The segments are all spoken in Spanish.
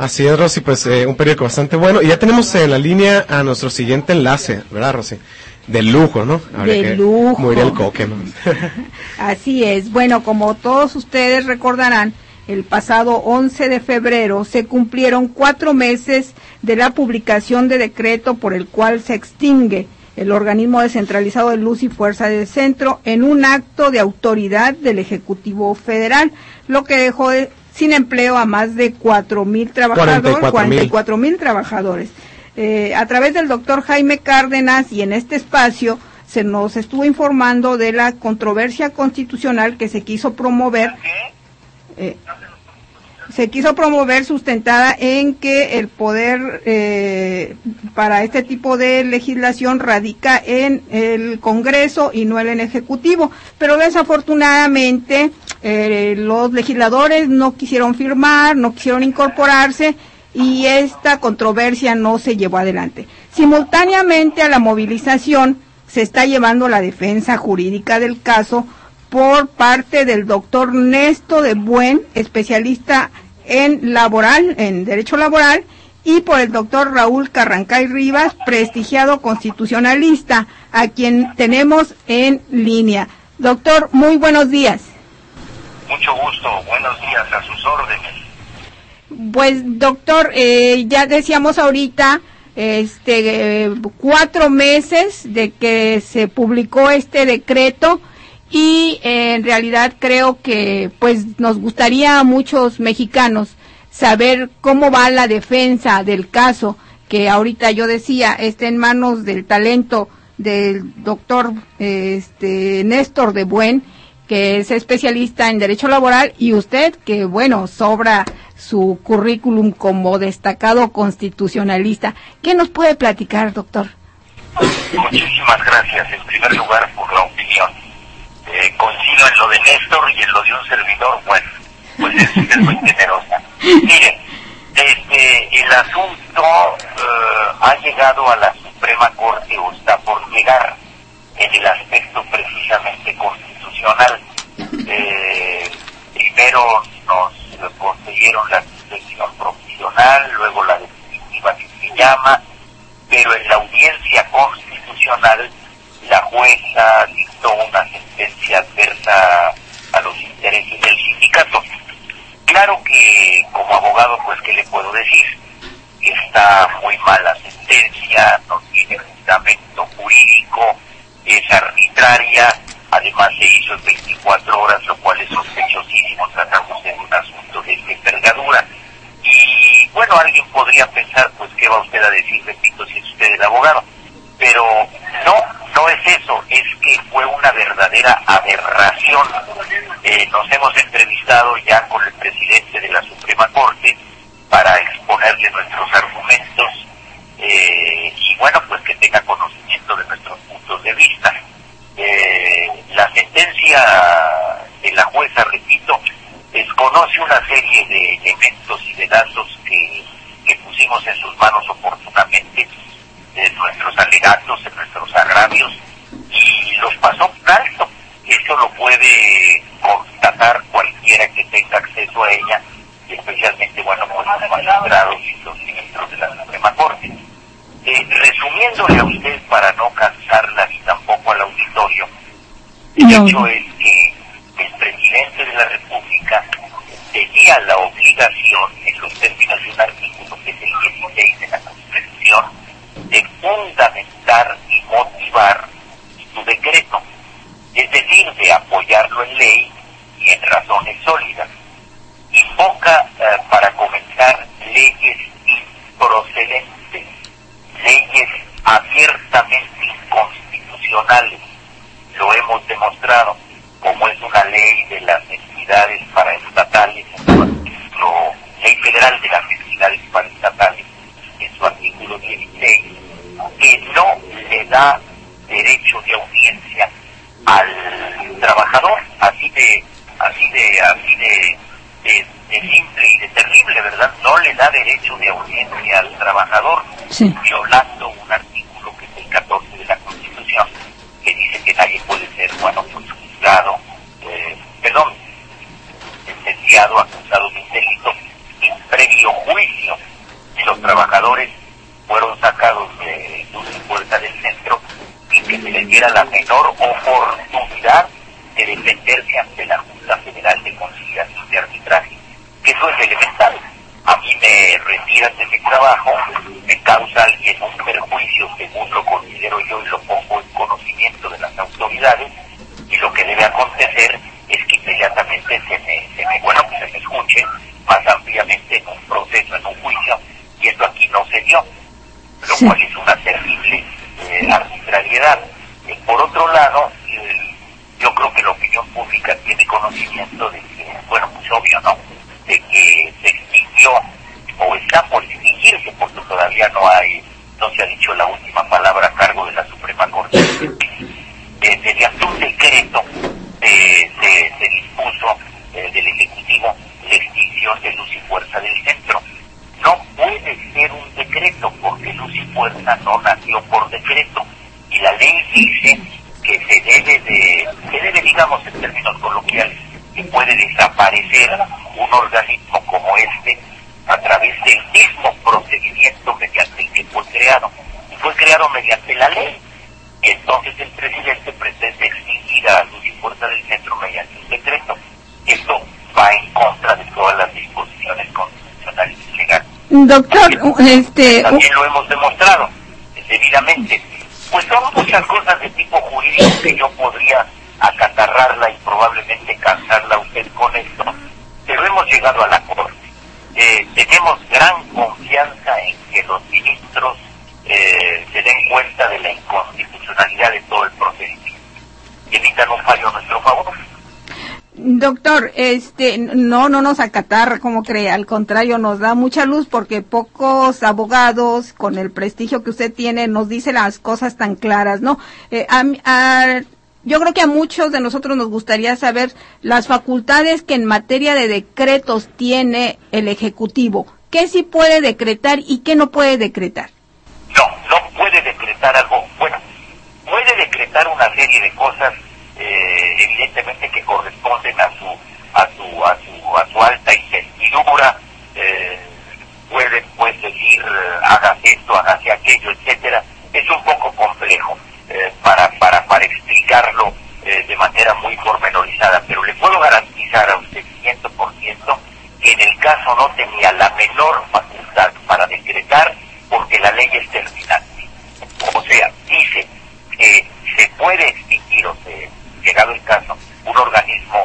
Así es, Rosy, pues un periódico bastante bueno. Y ya tenemos en la línea a nuestro siguiente enlace, ¿verdad, Rosy? De lujo, ¿no? De lujo. Morir el coque, ¿no? Así es. Bueno, como todos ustedes recordarán, el pasado 11 de febrero se cumplieron 4 meses de la publicación de decreto por el cual se extingue el organismo descentralizado de luz y fuerza del centro en un acto de autoridad del Ejecutivo Federal, lo que dejó sin empleo a más de 4,000 trabajadores, 44,000 trabajadores. A través del doctor Jaime Cárdenas y en este espacio se nos estuvo informando de la controversia constitucional que se quiso promover, sustentada en que el poder para este tipo de legislación radica en el Congreso y no en el Ejecutivo, pero desafortunadamente los legisladores no quisieron firmar, no quisieron incorporarse, y esta controversia no se llevó adelante. Simultáneamente a la movilización se está llevando la defensa jurídica del caso por parte del doctor Néstor de Buen, especialista en derecho laboral, y por el doctor Raúl Carrancay Rivas, prestigiado constitucionalista, a quien tenemos en línea. Doctor, muy buenos días. Mucho gusto, buenos días, a sus órdenes. Pues, doctor, ya decíamos ahorita, 4 meses de que se publicó este decreto, y en realidad creo que pues nos gustaría a muchos mexicanos saber cómo va la defensa del caso, que ahorita yo decía está en manos del talento del doctor Néstor de Buen, que es especialista en derecho laboral, y usted, que bueno, sobra su currículum como destacado constitucionalista. ¿Qué nos puede platicar, doctor? Muchísimas gracias, en primer lugar, por la opinión. Coincido en lo de Néstor y en lo de un servidor, bueno, pues es muy generosa. Miren, el asunto ha llegado a la Suprema Corte, o está por llegar, en el aspecto precisamente constitucional. Primero nos concedieron la suspensión provisional, luego la definitiva que se llama, pero en la audiencia constitucional la jueza dictó una sentencia adversa a los intereses del sindicato. Claro que como abogado, pues, ¿qué le puedo decir? Está muy mala sentencia, no tiene fundamento jurídico, es arbitraria, además se hizo en 24 horas, lo cual es sospechosísimo, tratamos de un asunto de esta envergadura. Y bueno, alguien podría pensar, pues, ¿qué va usted a decir, repito, si es usted el abogado? Pero no es eso, es que fue una verdadera aberración. Nos hemos entrevistado ya con el presidente de la Suprema Corte para exponerle nuestros argumentos, y bueno, pues que tenga conocimiento de nuestros puntos de vista. La sentencia de la jueza, repito, desconoce una serie de elementos y de datos que pusimos en sus manos oportunamente, en nuestros alegatos, en nuestros agravios, y los pasó por alto. Eso lo puede constatar cualquiera que tenga acceso a ella, especialmente, bueno, pues los magistrados y los ministros de la Suprema Corte. Resumiéndole a usted, para no cansarla ni tampoco al auditorio, el hecho es que el presidente de la República tenía la obligación, en los términos de un artículo que es el 16 de la Constitución, de fundamentar y motivar su decreto, es decir, de apoyarlo en ley y en razones sólidas. Invoca para comenzar leyes improcedentes, leyes abiertamente inconstitucionales. Lo hemos demostrado, como es una ley de las entidades paraestatales, ley federal de las entidades paraestatales, en su artículo 16, que no le da derecho de audiencia al trabajador, así de simple y de terrible, ¿verdad? No le da derecho de audiencia al trabajador, sí, violando un artículo que es el 14 de la Constitución, que dice que nadie puede ser, bueno, pues juzgado, sentenciado, acusado de un delito sin previo juicio. trabajadores fueron sacados de Luz y Fuerza del Centro sin que se les diera la menor oportunidad de defenderse ante la Junta Federal de Conciliación y Arbitraje, que eso es elemental. A mí me retiran de mi trabajo, me causa alguien un perjuicio, según lo considero yo y lo pongo en conocimiento de las autoridades, y lo que debe acontecer es que inmediatamente se me escuche más ampliamente en un proceso, en un juicio, y esto aquí no se dio, lo cual es una terrible arbitrariedad. Por otro lado, yo creo que la opinión pública tiene conocimiento de que, pues obvio, ¿no?, de que se extinguió o está por extinguirse, porque todavía no se ha dicho la última palabra a cargo de la Suprema Corte. Mediante un decreto se dispuso del Ejecutivo la extinción de Luz y Fuerza del Centro. No puede ser un decreto, porque Luz y Fuerza no nació por decreto, y la ley dice que se debe, digamos en términos coloquiales, que puede desaparecer un organismo como este a través del mismo procedimiento mediante el que fue creado. Y fue creado mediante la ley. Y entonces el presidente pretende extinguir a Luz y Fuerza del Centro mediante un decreto. Esto va en contra de todas las disposiciones constitucionales y legales. Doctor, también lo hemos demostrado debidamente. Pues son muchas cosas de tipo jurídico que yo podría acatarrarla y probablemente cansarla a usted con esto, pero hemos llegado a la Corte. Tenemos gran confianza en que los ministros se den cuenta de la inconstitucionalidad de todo el procedimiento y emitan un fallo a nuestro favor. Doctor, no nos acatarra, como cree, al contrario, nos da mucha luz, porque pocos abogados con el prestigio que usted tiene nos dice las cosas tan claras, ¿no? Yo creo que a muchos de nosotros nos gustaría saber las facultades que en materia de decretos tiene el Ejecutivo. ¿Qué sí puede decretar y qué no puede decretar? No puede decretar algo. Bueno, puede decretar una serie de cosas, evidentemente que corresponden a su alta investidura. Puede pues decir, hagas esto, hágase aquello, etcétera. Es un poco complejo para explicarlo de manera muy pormenorizada, pero le puedo garantizar a usted 100% que en el caso no tenía la menor facultad para decretar, porque la ley es terminante. O sea, dice que se puede extinguir, o sea, llegado el caso, un organismo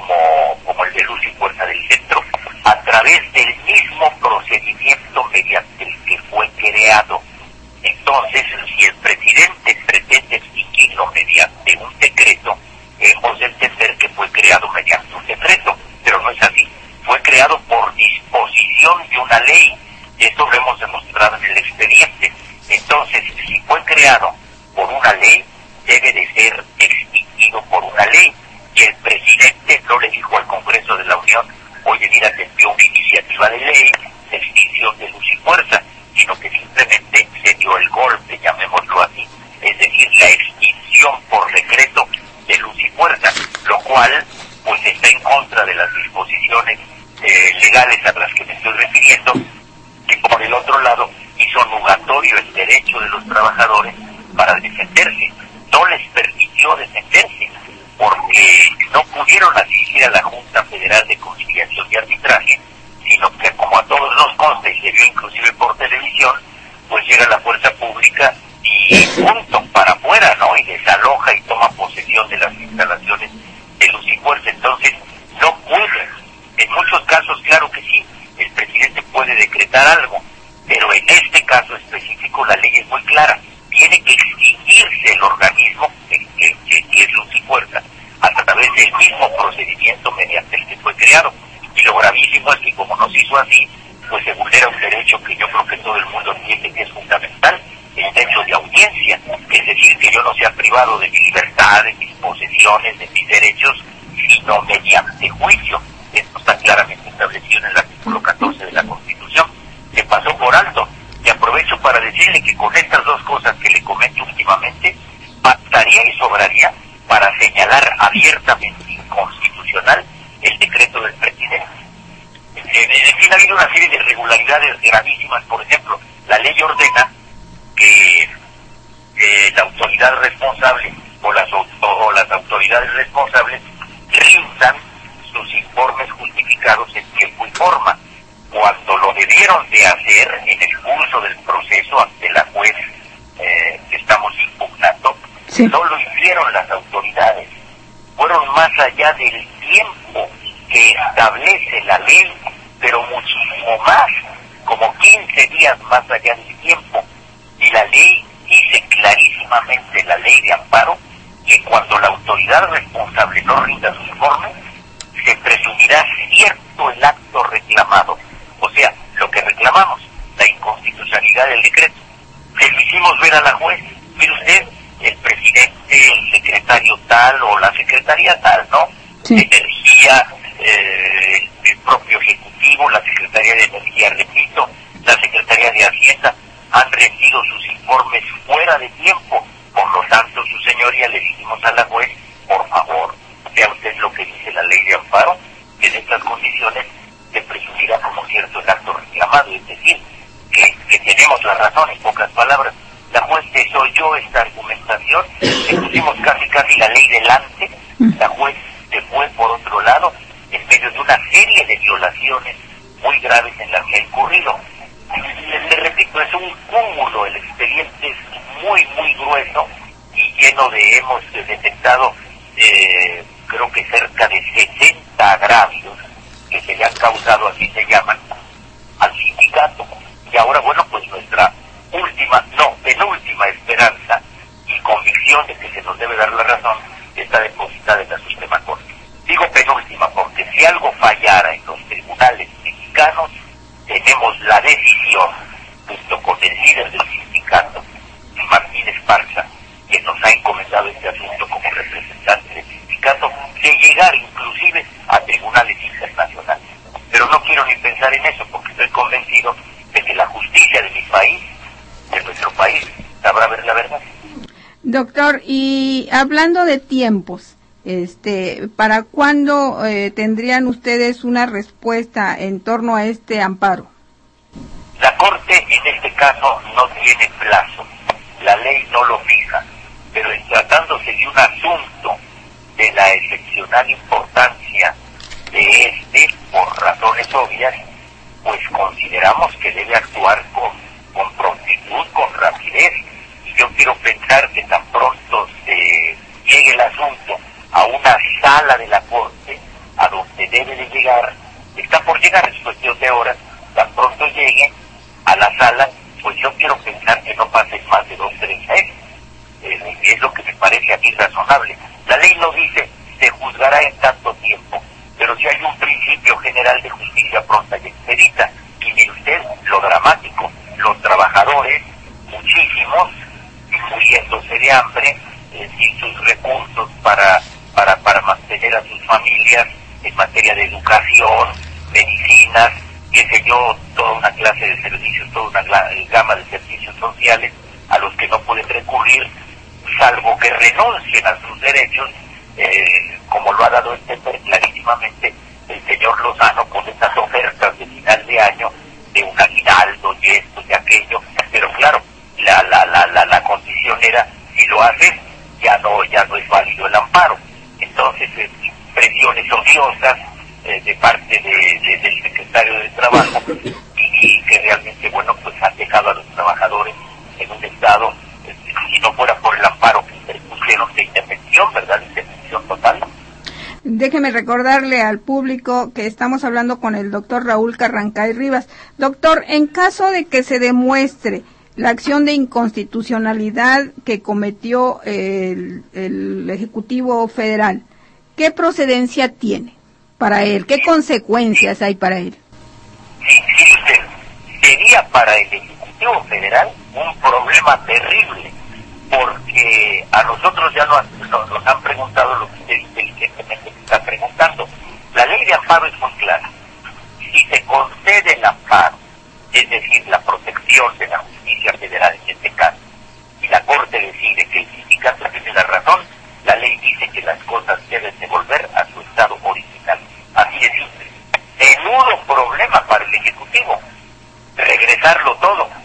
como el de Luz y Fuerza del Centro, a través del mismo procedimiento mediante el que fue creado. Entonces, si el presidente pretende extinguirlo mediante un decreto, hemos de entender que fue creado mediante un decreto, pero no es así. Fue creado por disposición de una ley. Esto lo hemos demostrado en el expediente. Entonces, si fue creado por una ley, debe de ser extinguido por una ley. Y el presidente no le dijo al Congreso de la Unión, oye, mira, te envió una iniciativa de ley de extinción de Luz y Fuerza, sino que simplemente se dio el golpe, llamémoslo así, es decir, la extinción por decreto de Luz y Fuerza, lo cual pues está en contra de las disposiciones legales a las que me estoy refiriendo, que por el otro lado hizo nugatorio el derecho de los trabajadores para defenderse. No les permitió defenderse, porque no pudieron asistir a la Junta Federal de Conciliación y Arbitraje, sino que, como a todos nos consta y se vio inclusive por televisión, pues llega la fuerza pública y punto, para afuera, ¿no? Y desaloja y toma posesión de las instalaciones de Luz y Fuerza. Entonces, no puede. En muchos casos, claro que sí, el presidente puede decretar algo, pero en este caso específico la ley es muy clara. Tiene que extinguirse el organismo que es Luz y Fuerza a través del mismo procedimiento mediante el que fue creado. Y lo gravísimo es que, como no se hizo así, pues se vulnera un derecho que yo creo que todo el mundo entiende que es fundamental, el derecho de audiencia, es decir, que yo no sea privado de mi libertad, de mis posesiones, de mis derechos, sino mediante juicio. Esto está claramente establecido en el artículo 14 de la Constitución. Se pasó por alto. Y aprovecho para decirle que con estas dos cosas que le comento últimamente, bastaría y sobraría para señalar abiertamente inconstitucional el decreto del presidente. En fin, ha habido una serie de irregularidades gravísimas. Por ejemplo, ley ordena que la autoridad responsable o las autoridades responsables rindan sus informes justificados en tiempo y forma. Cuando lo debieron de hacer en el curso del proceso ante la juez que estamos impugnando, sí, no lo hicieron las autoridades. Fueron más allá del tiempo que establece la ley, pero muchísimo más, como 15 días más allá del tiempo. Y la ley dice clarísimamente, la ley de amparo, que cuando la autoridad responsable no rinda su informe, se presumirá cierto el acto reclamado. O sea, lo que reclamamos, la inconstitucionalidad del decreto. Se lo hicimos ver a la juez. Mire usted, el presidente, el secretario tal o la secretaría tal, ¿no? Sí. Energía, el propio Ejecutivo, la Secretaría de Energía, repito, la Secretaría de Hacienda, han rendido sus informes fuera de tiempo. Por lo tanto, su señoría, le dijimos a la juez, por favor, vea usted lo que dice la ley de amparo, que en estas condiciones se presumirá como cierto el acto reclamado, es decir, que tenemos la razón, en pocas palabras. La juez desoyó esta argumentación, le pusimos casi la ley delante, la juez se fue por otro lado, en medio de una serie de violaciones muy graves en las que ha incurrido. Le repito, es un cúmulo, el expediente es muy grueso y lleno de, hemos detectado creo que cerca de 60 agravios que se le han causado, así se llaman, al sindicato. Y ahora, bueno, pues nuestra penúltima esperanza y convicción de que se nos debe dar la razón está depositada en la Suprema Corte. Digo penúltima porque si algo fallara en los tribunales mexicanos, tenemos la decisión, junto con el líder del sindicato, Martín Esparza, que nos ha encomendado este asunto como representante del sindicato, de llegar inclusive a tribunales internacionales. Pero no quiero ni pensar en eso, porque estoy convencido de que la justicia de mi país, de nuestro país, sabrá ver la verdad. Doctor, y hablando de tiempos, ¿para cuándo tendrían ustedes una respuesta en torno a este amparo? La Corte en este caso no tiene plazo, la ley no lo fija, pero en tratándose de un asunto de la excepcional importancia de por razones obvias, pues consideramos que debe actuar con prontitud, con rapidez, y yo quiero pensar que tan pronto se llegue el asunto a una sala de la Corte, a donde debe de llegar, está por llegar, es cuestión de horas, tan pronto llegue a la sala, pues yo quiero pensar que no pasen más de 2-3 meses, es lo que me parece a mí razonable. La ley no dice se juzgará en tanto tiempo, pero sí hay un principio general de justicia pronta y expedita. Y mire usted lo dramático, los trabajadores, muchísimos, muriéndose de hambre, sin sus recursos para mantener a sus familias en materia de educación, medicinas, qué sé yo, toda una clase de servicios, toda una gama de servicios sociales a los que no pueden recurrir, salvo que renuncien a sus derechos, como lo ha dado a entender clarísimamente el señor Lozano con estas ofertas de final de año de un aguinaldo y esto y aquello, pero claro, la condición era, si lo haces, ya no es válido el amparo. Entonces, presiones odiosas de parte del secretario de Trabajo y que realmente, bueno, pues han dejado a los trabajadores en un estado, si no fuera por el amparo que interpusieron de intervención, ¿verdad? Intervención total. Déjeme recordarle al público que estamos hablando con el doctor Raúl Carrancay Rivas. Doctor, en caso de que se demuestre la acción de inconstitucionalidad que cometió el Ejecutivo Federal, ¿qué procedencia tiene para él? ¿Qué consecuencias hay para él? Sí, usted, sería para el Ejecutivo Federal un problema terrible, porque a nosotros ya nos han preguntado lo que usted inteligentemente está preguntando. La ley de amparo es muy clara. Si se concede el amparo, es decir, la protección de la justicia federal en este caso, y la Corte decide que el sindicato tiene la razón, la ley dice que las cosas deben de volver a su estado original. Así de simple. Menudo problema para el Ejecutivo regresarlo todo. Por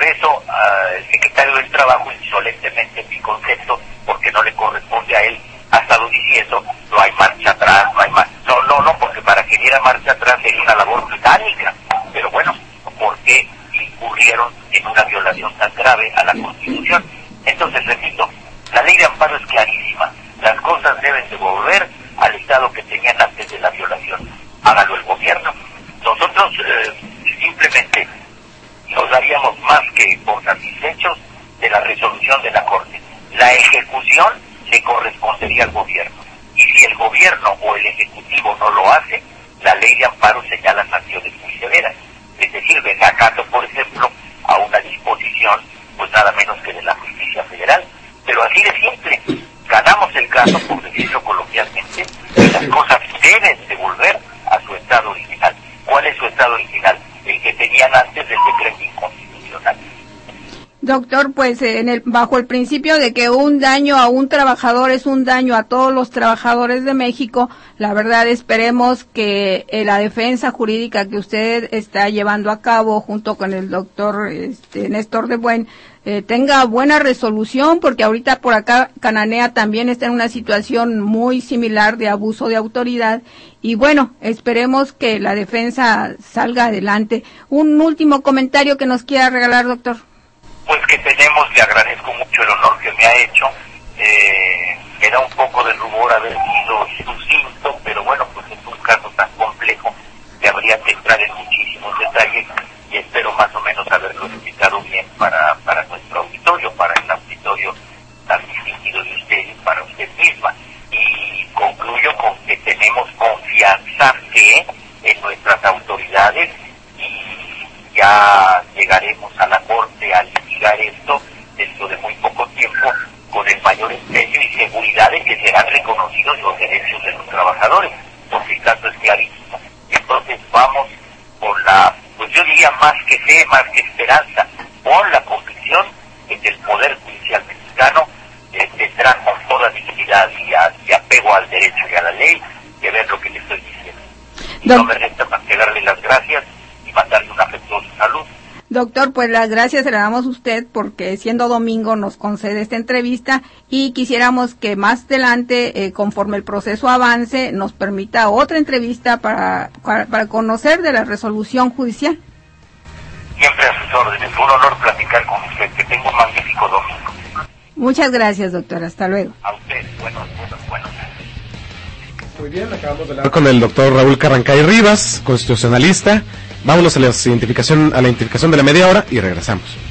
por eso el secretario del Trabajo insolentemente, en mi concepto, porque no le corresponde a él, ha estado diciendo no hay marcha atrás, no hay marcha. No, porque para que diera marcha atrás sería una labor titánica. Pero bueno, ¿por qué incurrieron en una violación tan grave a la Constitución? Entonces, repito, la ley de amparo es clarísima. Las cosas deben de volver al estado que tenían antes de la violación. Hágalo el gobierno. Nosotros simplemente nos daríamos más que por satisfechos de la resolución de la Corte. La ejecución le correspondería al gobierno. Y si el gobierno o el ejecutivo no lo hace, la ley de amparo señala sanciones muy severas. Es decir, desacando, por ejemplo, a una disposición, pues nada menos que de la justicia federal. Pero así de simple, ganamos el caso, por decirlo coloquialmente, y las cosas deben de volver a su estado original. ¿Cuál es su estado original? El que tenían antes del decreto inconstitucional. Doctor, pues bajo el principio de que un daño a un trabajador es un daño a todos los trabajadores de México, la verdad esperemos que la defensa jurídica que usted está llevando a cabo junto con el doctor Néstor de Buen tenga buena resolución, porque ahorita por acá Cananea también está en una situación muy similar de abuso de autoridad y bueno, esperemos que la defensa salga adelante. Un último comentario que nos quiera regalar, doctor. Pues que tenemos, le agradezco mucho el honor que me ha hecho, me da un poco de rubor haber sido sucinto, pero bueno, pues es un caso tan complejo que habría que entrar en muchísimos detalles y espero más o menos haberlo explicado bien para nuestro auditorio, para el auditorio tan distinguido de usted y para usted misma. Y concluyo con que tenemos confianza en nuestras autoridades y ya llegaremos a la Corte a litigar esto dentro de muy poco tiempo con el mayor empeño y seguridad de que serán reconocidos los derechos de los trabajadores, porque el caso es clarísimo. Entonces vamos por pues yo diría más que fe, más que esperanza, por la convicción de que el Poder Judicial mexicano tendrá con toda dignidad y apego al derecho y a la ley que ver lo que le estoy diciendo. Y no me resta más que darle las gracias y mandarle un afectuoso saludo. Doctor, pues las gracias se las damos a usted porque siendo domingo nos concede esta entrevista y quisiéramos que más adelante, conforme el proceso avance, nos permita otra entrevista para conocer de la resolución judicial. Siempre a sus órdenes, fue un honor platicar con usted, que tenga un magnífico domingo. Muchas gracias, doctor, hasta luego. A usted, buenos. Muy bien, acabamos de hablar con el doctor Raúl Carrancay Rivas, constitucionalista. Vámonos a la identificación de la media hora y regresamos.